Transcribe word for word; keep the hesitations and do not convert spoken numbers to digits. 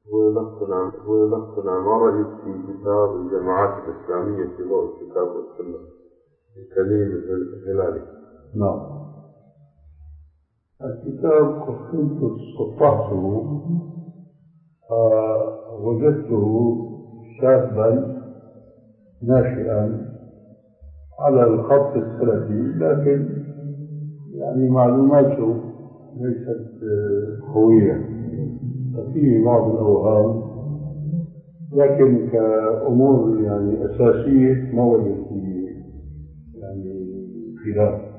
ونقتنع ونقتنع ما رأيك في كتاب الجماعات الإسلامية في ضوء الكتاب والسنة لكريم الهلالي؟ نعم. الكتاب كنت استطعته آه وجدته شابا ناشئا على الخط السلفي، لكن يعني معلوماته ليست قوية، فيه بعض الأوهام، لكن كأمور يعني أساسية ما وجدت يعني خلاف.